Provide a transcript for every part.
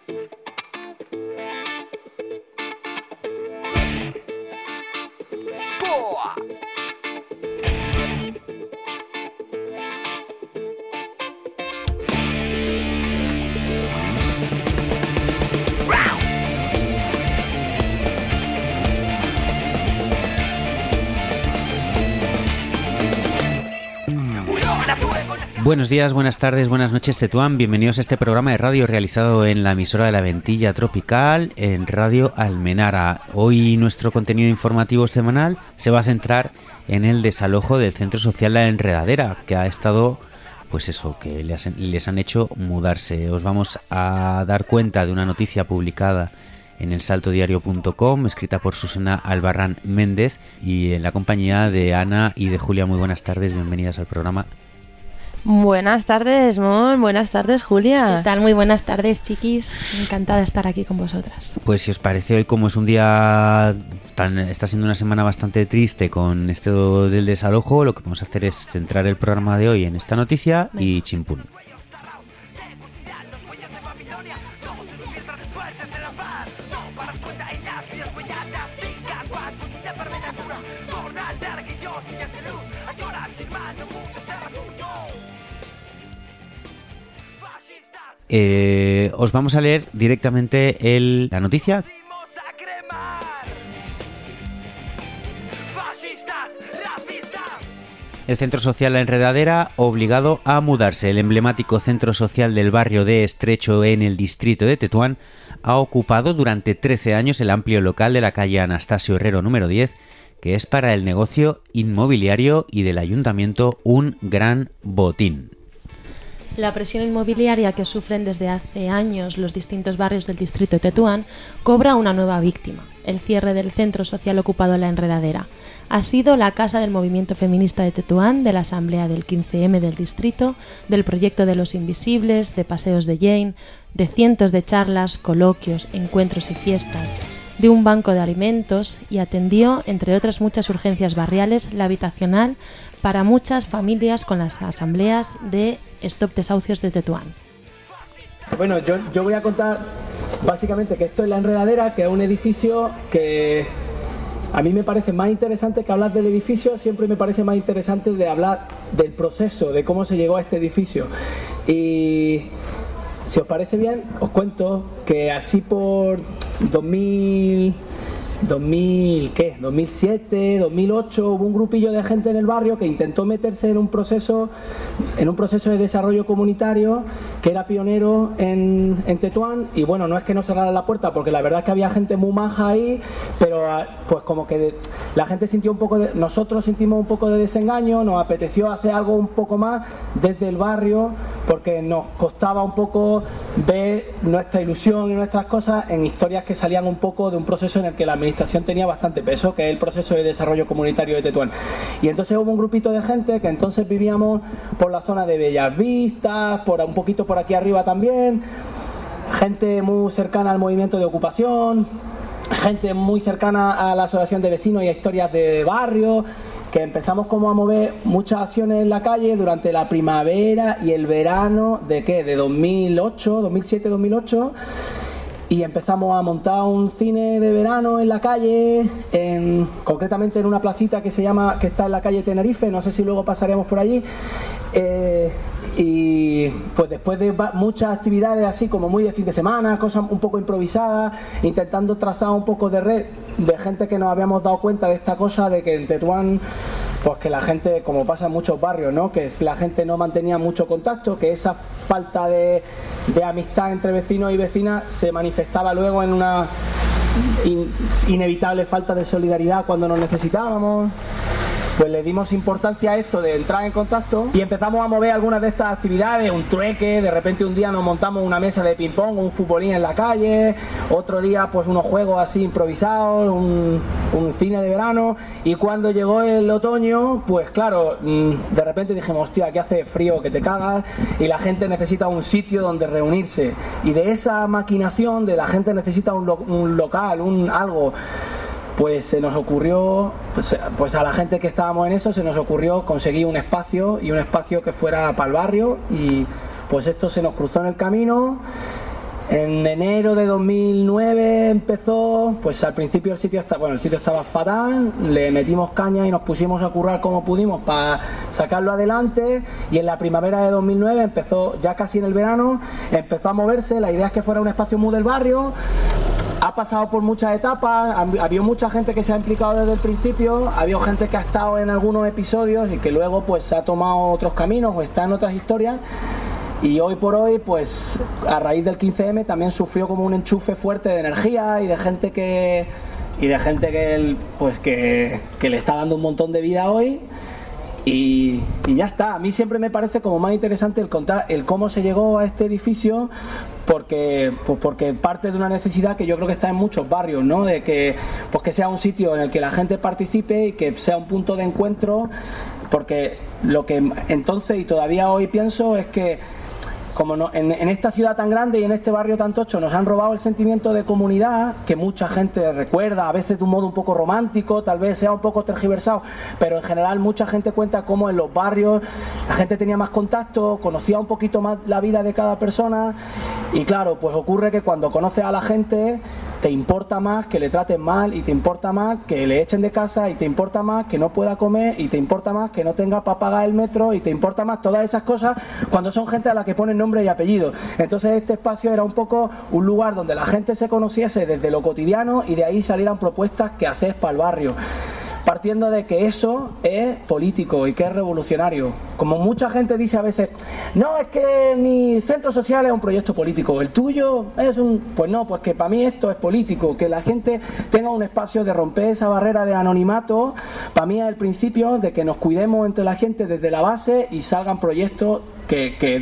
Buenos días, buenas tardes, buenas noches, Tetuán. Bienvenidos a este programa de radio realizado en la emisora de la Ventilla Tropical, en Radio Almenara. Hoy nuestro contenido informativo semanal se va a centrar en el desalojo del Centro Social La Enredadera, que ha estado, pues eso, que les han hecho mudarse. Os vamos a dar cuenta de una noticia publicada en elsaltodiario.com, escrita por Susana Albarrán Méndez y en la compañía de Ana y de Julia. Muy buenas tardes, bienvenidas al programa. Buenas tardes, Mon. Buenas tardes, Julia. ¿Qué tal? Muy buenas tardes, chiquis. Encantada de estar aquí con vosotras. Pues si os parece, hoy como es un día está siendo una semana bastante triste con esto del desalojo, lo que vamos a hacer es centrar el programa de hoy en esta noticia y chimpún. Os vamos a leer directamente la noticia. El Centro Social La Enredadera obligado a mudarse. El emblemático centro social del barrio de Estrecho en el distrito de Tetuán ha ocupado durante 13 años el amplio local de la calle Anastasio Herrero número 10, que es para el negocio inmobiliario y del ayuntamiento un gran botín. La presión inmobiliaria que sufren desde hace años los distintos barrios del distrito de Tetuán cobra una nueva víctima, el cierre del centro social ocupado La Enredadera. Ha sido la casa del movimiento feminista de Tetuán, de la asamblea del 15M del distrito, del proyecto de los invisibles, de paseos de Jane, de cientos de charlas, coloquios, encuentros y fiestas, de un banco de alimentos y atendió, entre otras muchas urgencias barriales, la habitacional para muchas familias con las asambleas de Stop Desahucios de Tetuán. Bueno, yo voy a contar básicamente que esto es La Enredadera, que es un edificio que a mí me parece más interesante que hablar del edificio, siempre me parece más interesante de hablar del proceso, de cómo se llegó a este edificio. Y si os parece bien, os cuento que así por 2007, 2008 hubo un grupillo de gente en el barrio que intentó meterse en un proceso de desarrollo comunitario que era pionero en Tetuán. Y bueno, no es que no cerraran la puerta, porque la verdad es que había gente muy maja ahí, pero pues como que la gente sintió nosotros sentimos un poco de desengaño, nos apeteció hacer algo un poco más desde el barrio, porque nos costaba un poco ver nuestra ilusión y nuestras cosas en historias que salían un poco de un proceso en el que la administración tenía bastante peso, que es el proceso de desarrollo comunitario de Tetuán. Y entonces hubo un grupito de gente que entonces vivíamos por la zona de Bellas Vistas, un poquito por aquí arriba también, gente muy cercana al movimiento de ocupación, gente muy cercana a la asociación de vecinos y a historias de barrio, que empezamos como a mover muchas acciones en la calle durante la primavera y el verano de 2007, 2008, y empezamos a montar un cine de verano en la calle, concretamente en una placita que está en la calle Tenerife, no sé si luego pasaremos por allí. Y pues después de muchas actividades así como muy de fin de semana, cosas un poco improvisadas, intentando trazar un poco de red de gente que nos habíamos dado cuenta de esta cosa de que en Tetuán, pues que la gente, como pasa en muchos barrios, ¿no?, que la gente no mantenía mucho contacto, que esa falta de amistad entre vecinos y vecinas se manifestaba luego en una inevitable falta de solidaridad cuando nos necesitábamos. Pues le dimos importancia a esto de entrar en contacto y empezamos a mover algunas de estas actividades, un trueque, de repente un día nos montamos una mesa de ping pong, un futbolín en la calle, otro día pues unos juegos así improvisados, un cine de verano. Y cuando llegó el otoño, pues claro, de repente dijimos, hostia, aquí hace frío que te cagas y la gente necesita un sitio donde reunirse, y de esa maquinación de la gente necesita un local, algo. Pues se nos ocurrió, pues a la gente que estábamos en eso, se nos ocurrió conseguir un espacio, y un espacio que fuera para el barrio, y pues esto se nos cruzó en el camino. En enero de 2009 empezó, pues al principio el sitio estaba fatal, le metimos caña y nos pusimos a currar como pudimos para sacarlo adelante, y en la primavera de 2009 empezó, ya casi en el verano, empezó a moverse. La idea es que fuera un espacio muy del barrio. Ha pasado por muchas etapas, ha habido mucha gente que se ha implicado desde el principio, ha habido gente que ha estado en algunos episodios y que luego pues se ha tomado otros caminos o está en otras historias. Y hoy por hoy, pues a raíz del 15M también sufrió como un enchufe fuerte de energía y de gente que le está dando un montón de vida hoy. Y ya está. A mí siempre me parece como más interesante el contar el cómo se llegó a este edificio, porque parte de una necesidad que yo creo que está en muchos barrios, ¿no? De que sea un sitio en el que la gente participe y que sea un punto de encuentro, porque lo que entonces y todavía hoy pienso es que como en esta ciudad tan grande y en este barrio tan tocho nos han robado el sentimiento de comunidad, que mucha gente recuerda, a veces de un modo un poco romántico, tal vez sea un poco tergiversado, pero en general mucha gente cuenta cómo en los barrios la gente tenía más contacto, conocía un poquito más la vida de cada persona, y claro, pues ocurre que cuando conoces a la gente te importa más que le traten mal, y te importa más que le echen de casa, y te importa más que no pueda comer, y te importa más que no tenga para pagar el metro, y te importa más todas esas cosas cuando son gente a la que ponen nombre y apellido. Entonces este espacio era un poco un lugar donde la gente se conociese desde lo cotidiano y de ahí salieran propuestas que haces para el barrio, partiendo de que eso es político y que es revolucionario. Como mucha gente dice a veces, no, es que mi centro social es un proyecto político, el tuyo es pues no, pues que para mí esto es político, que la gente tenga un espacio de romper esa barrera de anonimato, para mí es el principio de que nos cuidemos entre la gente desde la base y salgan proyectos que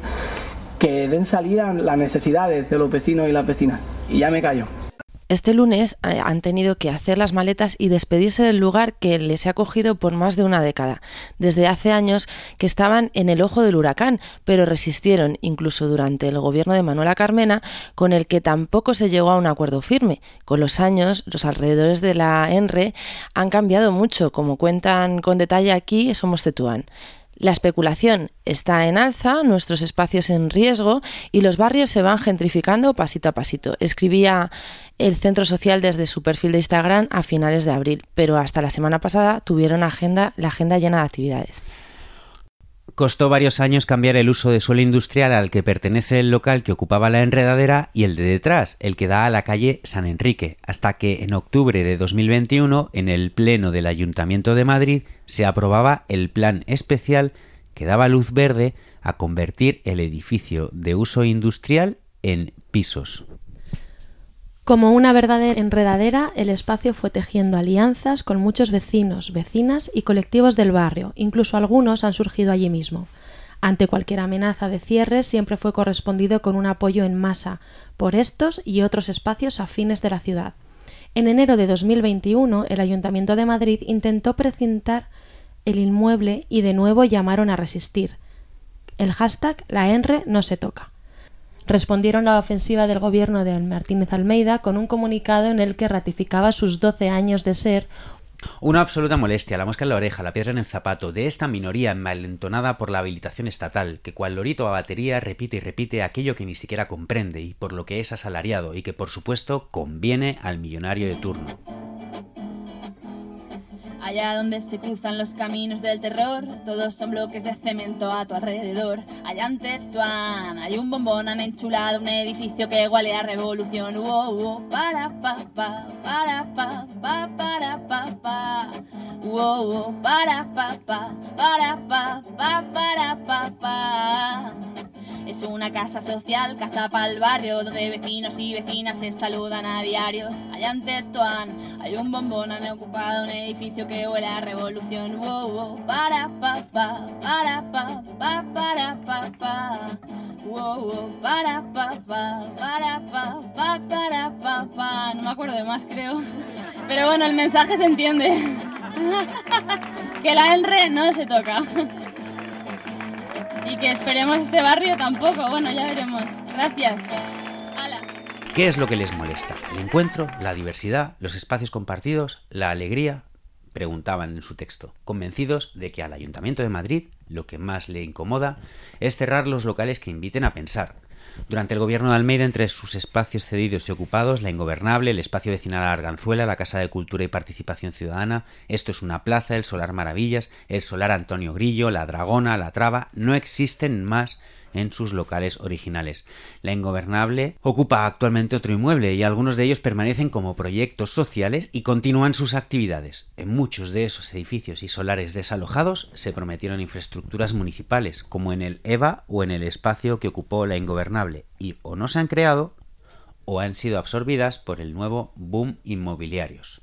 den salida a las necesidades de los vecinos y las vecinas. Y ya me callo. Este lunes han tenido que hacer las maletas y despedirse del lugar que les ha acogido por más de una década. Desde hace años que estaban en el ojo del huracán, pero resistieron incluso durante el gobierno de Manuela Carmena, con el que tampoco se llegó a un acuerdo firme. Con los años, los alrededores de la ENRE han cambiado mucho, como cuentan con detalle aquí Somos Tetuán. La especulación está en alza, nuestros espacios en riesgo y los barrios se van gentrificando pasito a pasito. Escribía el centro social desde su perfil de Instagram a finales de abril, pero hasta la semana pasada tuvieron la agenda llena de actividades. Costó varios años cambiar el uso de suelo industrial al que pertenece el local que ocupaba la enredadera y el de detrás, el que da a la calle San Enrique, hasta que en octubre de 2021, en el Pleno del Ayuntamiento de Madrid, se aprobaba el plan especial que daba luz verde a convertir el edificio de uso industrial en pisos. Como una verdadera enredadera, el espacio fue tejiendo alianzas con muchos vecinos, vecinas y colectivos del barrio, incluso algunos han surgido allí mismo. Ante cualquier amenaza de cierre siempre fue correspondido con un apoyo en masa por estos y otros espacios afines de la ciudad. En enero de 2021, el Ayuntamiento de Madrid intentó precintar el inmueble y de nuevo llamaron a resistir. El hashtag La Enre no se toca. Respondieron a la ofensiva del gobierno de Martínez Almeida con un comunicado en el que ratificaba sus 12 años de ser una absoluta molestia, la mosca en la oreja, la piedra en el zapato, de esta minoría envalentonada por la habilitación estatal, que cual lorito a batería repite y repite aquello que ni siquiera comprende y por lo que es asalariado y que por supuesto conviene al millonario de turno. Allá donde se cruzan los caminos del terror, todos son bloques de cemento a tu alrededor. Allá en Tetuán hay un bombón, han enchulado un edificio que huele a revolución. Para pa pa, para pa pa, para pa pa. Para pa pa, para pa pa, para pa pa. Es una casa social, casa para el barrio, donde vecinos y vecinas se saludan a diarios. Allá en Tetuán hay un bombón, han ocupado un edificio que huele a revolución. Para pa pa, para pa pa, para pa pa. Para pa pa, para pa pa, para pa pa. No me acuerdo de más, creo. Pero bueno, el mensaje se entiende. Que la ENRE no se toca. Y que esperemos este barrio tampoco. Bueno, ya veremos. Gracias. ¡Hala! ¿Qué es lo que les molesta? ¿El encuentro? ¿La diversidad? ¿Los espacios compartidos? ¿La alegría? Preguntaban en su texto, convencidos de que al Ayuntamiento de Madrid lo que más le incomoda es cerrar los locales que inviten a pensar. Durante el gobierno de Almeida, entre sus espacios cedidos y ocupados, La Ingobernable, el espacio vecinal Arganzuela, la Casa de Cultura y Participación Ciudadana, Esto es una plaza, el Solar Maravillas, el Solar Antonio Grillo, la Dragona, la Traba, no existen más en sus locales originales. La Ingobernable ocupa actualmente otro inmueble y algunos de ellos permanecen como proyectos sociales y continúan sus actividades. En muchos de esos edificios y solares desalojados se prometieron infraestructuras municipales, como en el EVA o en el espacio que ocupó La Ingobernable, y o no se han creado o han sido absorbidas por el nuevo boom inmobiliarios.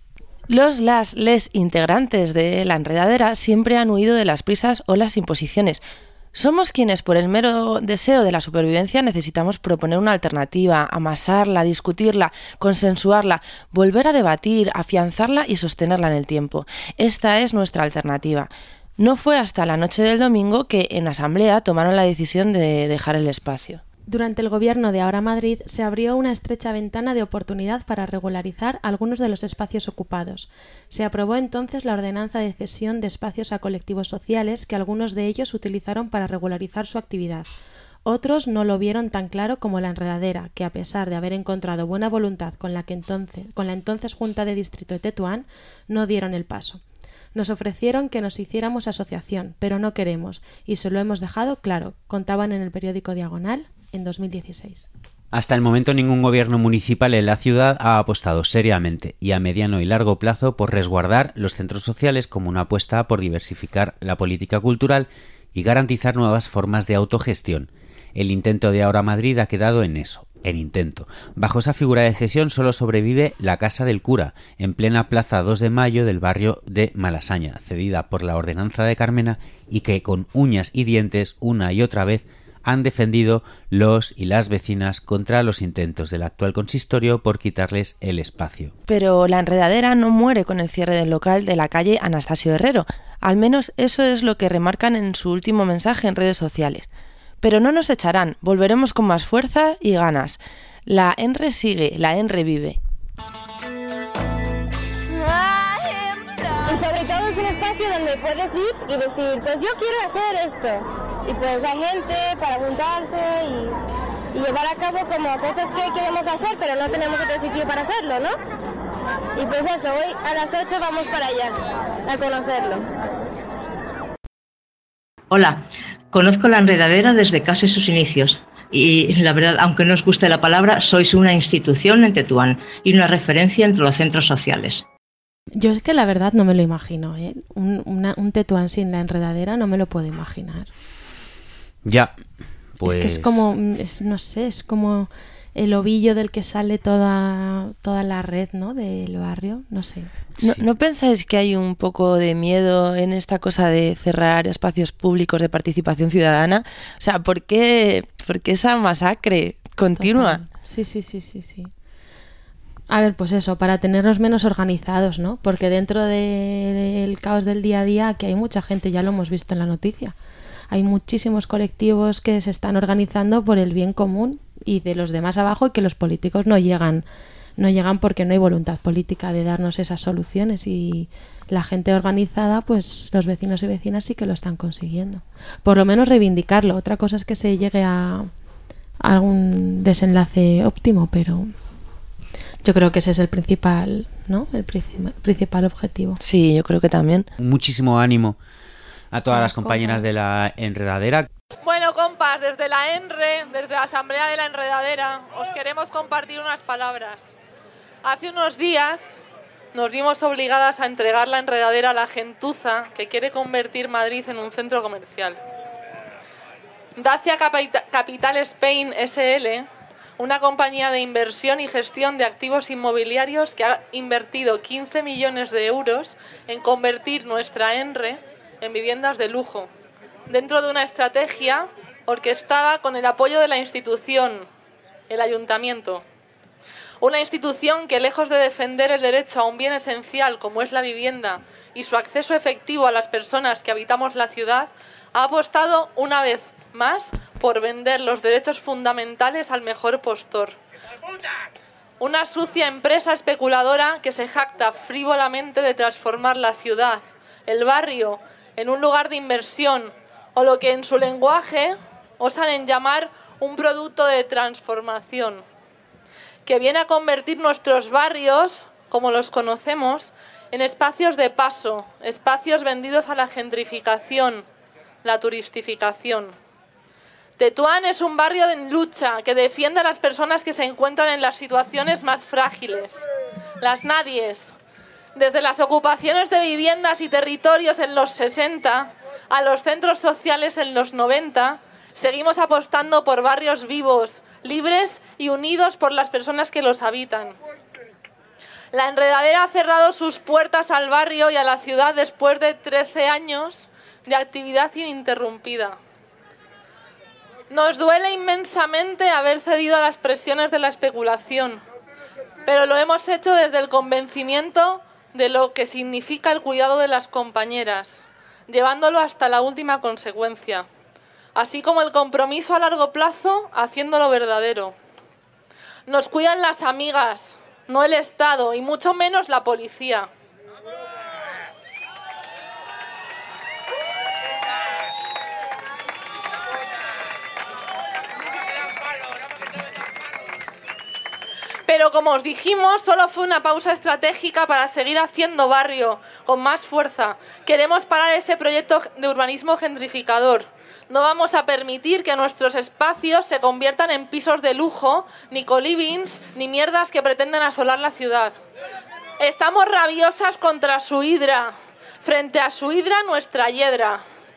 Les integrantes de La Enredadera siempre han huido de las prisas o las imposiciones. Somos quienes, por el mero deseo de la supervivencia, necesitamos proponer una alternativa, amasarla, discutirla, consensuarla, volver a debatir, afianzarla y sostenerla en el tiempo. Esta es nuestra alternativa. No fue hasta la noche del domingo que en asamblea tomaron la decisión de dejar el espacio. Durante el gobierno de Ahora Madrid se abrió una estrecha ventana de oportunidad para regularizar algunos de los espacios ocupados. Se aprobó entonces la ordenanza de cesión de espacios a colectivos sociales, que algunos de ellos utilizaron para regularizar su actividad. Otros no lo vieron tan claro como La Enredadera, que a pesar de haber encontrado buena voluntad con la entonces Junta de Distrito de Tetuán, no dieron el paso. Nos ofrecieron que nos hiciéramos asociación, pero no queremos, y se lo hemos dejado claro, contaban en el periódico Diagonal en 2016. Hasta el momento ningún gobierno municipal en la ciudad ha apostado seriamente y a mediano y largo plazo por resguardar los centros sociales como una apuesta por diversificar la política cultural y garantizar nuevas formas de autogestión. El intento de Ahora Madrid ha quedado en eso, en intento. Bajo esa figura de cesión solo sobrevive la Casa del Cura, en plena Plaza 2 de Mayo del barrio de Malasaña, cedida por la Ordenanza de Carmena y que con uñas y dientes una y otra vez han defendido los y las vecinas contra los intentos del actual consistorio por quitarles el espacio. Pero La Enredadera no muere con el cierre del local de la calle Anastasio Herrero. Al menos eso es lo que remarcan en su último mensaje en redes sociales. Pero no nos echarán, volveremos con más fuerza y ganas. La ENRE sigue, la ENRE vive. Y sobre todo es un espacio donde puedes ir y decir, pues yo quiero hacer esto. Y pues hay gente para juntarse y llevar a cabo como cosas que queremos hacer, pero no tenemos otro sitio para hacerlo, ¿no? Y pues eso, hoy a las 8 vamos para allá, a conocerlo. Hola, conozco La Enredadera desde casi sus inicios. Y la verdad, aunque no os guste la palabra, sois una institución en Tetuán y una referencia entre los centros sociales. Yo es que la verdad no me lo imagino, ¿eh? Un Tetuán sin La Enredadera no me lo puedo imaginar. Ya, pues... Es que es como, no sé, es como el ovillo del que sale toda la red, ¿no?, del barrio, no sé. ¿No pensáis que hay un poco de miedo en esta cosa de cerrar espacios públicos de participación ciudadana? O sea, ¿por qué esa masacre continua? Total. Sí. A ver, pues eso, para tenernos menos organizados, ¿no? Porque dentro del caos del día a día, aquí hay mucha gente, ya lo hemos visto en la noticia. Hay muchísimos colectivos que se están organizando por el bien común y de los demás abajo, y que los políticos no llegan porque no hay voluntad política de darnos esas soluciones, y la gente organizada, pues los vecinos y vecinas sí que lo están consiguiendo. Por lo menos reivindicarlo. Otra cosa es que se llegue a algún desenlace óptimo, pero yo creo que ese es el principal, ¿no? El principal objetivo. Sí, yo creo que también. Muchísimo ánimo a todas las compañeras de La Enredadera. Bueno, compas, desde la ENRE, desde la Asamblea de La Enredadera, os queremos compartir unas palabras. Hace unos días nos vimos obligadas a entregar La Enredadera a la gentuza que quiere convertir Madrid en un centro comercial. Dacia Capital Spain SL, una compañía de inversión y gestión de activos inmobiliarios que ha invertido 15 millones de euros en convertir nuestra ENRE en viviendas de lujo, dentro de una estrategia orquestada con el apoyo de la institución, el ayuntamiento. Una institución que, lejos de defender el derecho a un bien esencial como es la vivienda y su acceso efectivo a las personas que habitamos la ciudad, ha apostado una vez más por vender los derechos fundamentales al mejor postor. Una sucia empresa especuladora que se jacta frívolamente de transformar la ciudad, el barrio, en un lugar de inversión, o lo que en su lenguaje osan en llamar un producto de transformación que viene a convertir nuestros barrios, como los conocemos, en espacios de paso, espacios vendidos a la gentrificación, la turistificación. Tetuán es un barrio en lucha que defiende a las personas que se encuentran en las situaciones más frágiles, las nadies. Desde las ocupaciones de viviendas y territorios en los 60 a los centros sociales en los 90, seguimos apostando por barrios vivos, libres y unidos por las personas que los habitan. La Enredadera ha cerrado sus puertas al barrio y a la ciudad después de 13 años de actividad ininterrumpida. Nos duele inmensamente haber cedido a las presiones de la especulación, pero lo hemos hecho desde el convencimiento de lo que significa el cuidado de las compañeras, llevándolo hasta la última consecuencia, así como el compromiso a largo plazo, haciéndolo verdadero. Nos cuidan las amigas, no el Estado, y mucho menos la policía. Pero como os dijimos, solo fue una pausa estratégica para seguir haciendo barrio con más fuerza. Queremos parar ese proyecto de urbanismo gentrificador. No vamos a permitir que nuestros espacios se conviertan en pisos de lujo, ni colivings, ni mierdas que pretenden asolar la ciudad. Estamos rabiosas contra su hidra. Frente a su hidra, nuestra hiedra.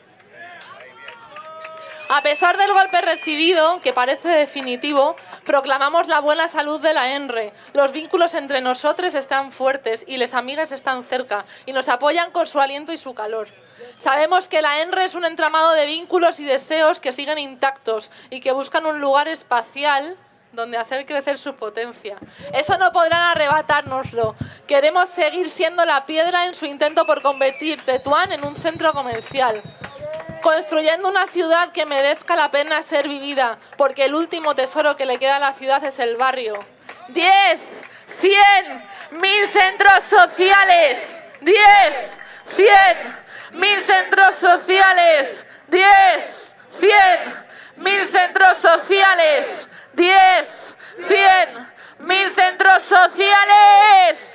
A pesar del golpe recibido, que parece definitivo, proclamamos la buena salud de la ENRE. Los vínculos entre nosotros están fuertes y las amigas están cerca y nos apoyan con su aliento y su calor. Sabemos que la ENRE es un entramado de vínculos y deseos que siguen intactos y que buscan un lugar espacial donde hacer crecer su potencia. Eso no podrán arrebatárnoslo. Queremos seguir siendo la piedra en su intento por convertir Tetuán en un centro comercial, construyendo una ciudad que merezca la pena ser vivida, porque el último tesoro que le queda a la ciudad es el barrio. 10, 100, 1000 centros sociales. 10, 100, 1000 centros sociales. 10, 100, 1000 centros sociales. 10, 100, 1000 centros sociales.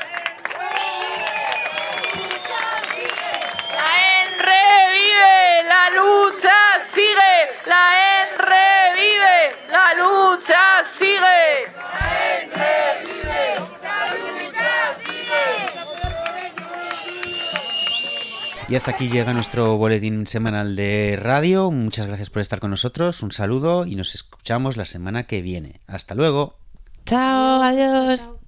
La ENRE vive, la lucha sigue. La ENRE vive, la lucha sigue. La ENRE vive, la lucha sigue. Y hasta aquí llega nuestro boletín semanal de radio. Muchas gracias por estar con nosotros. Un saludo y nos escuchamos la semana que viene. Hasta luego. Chao, adiós.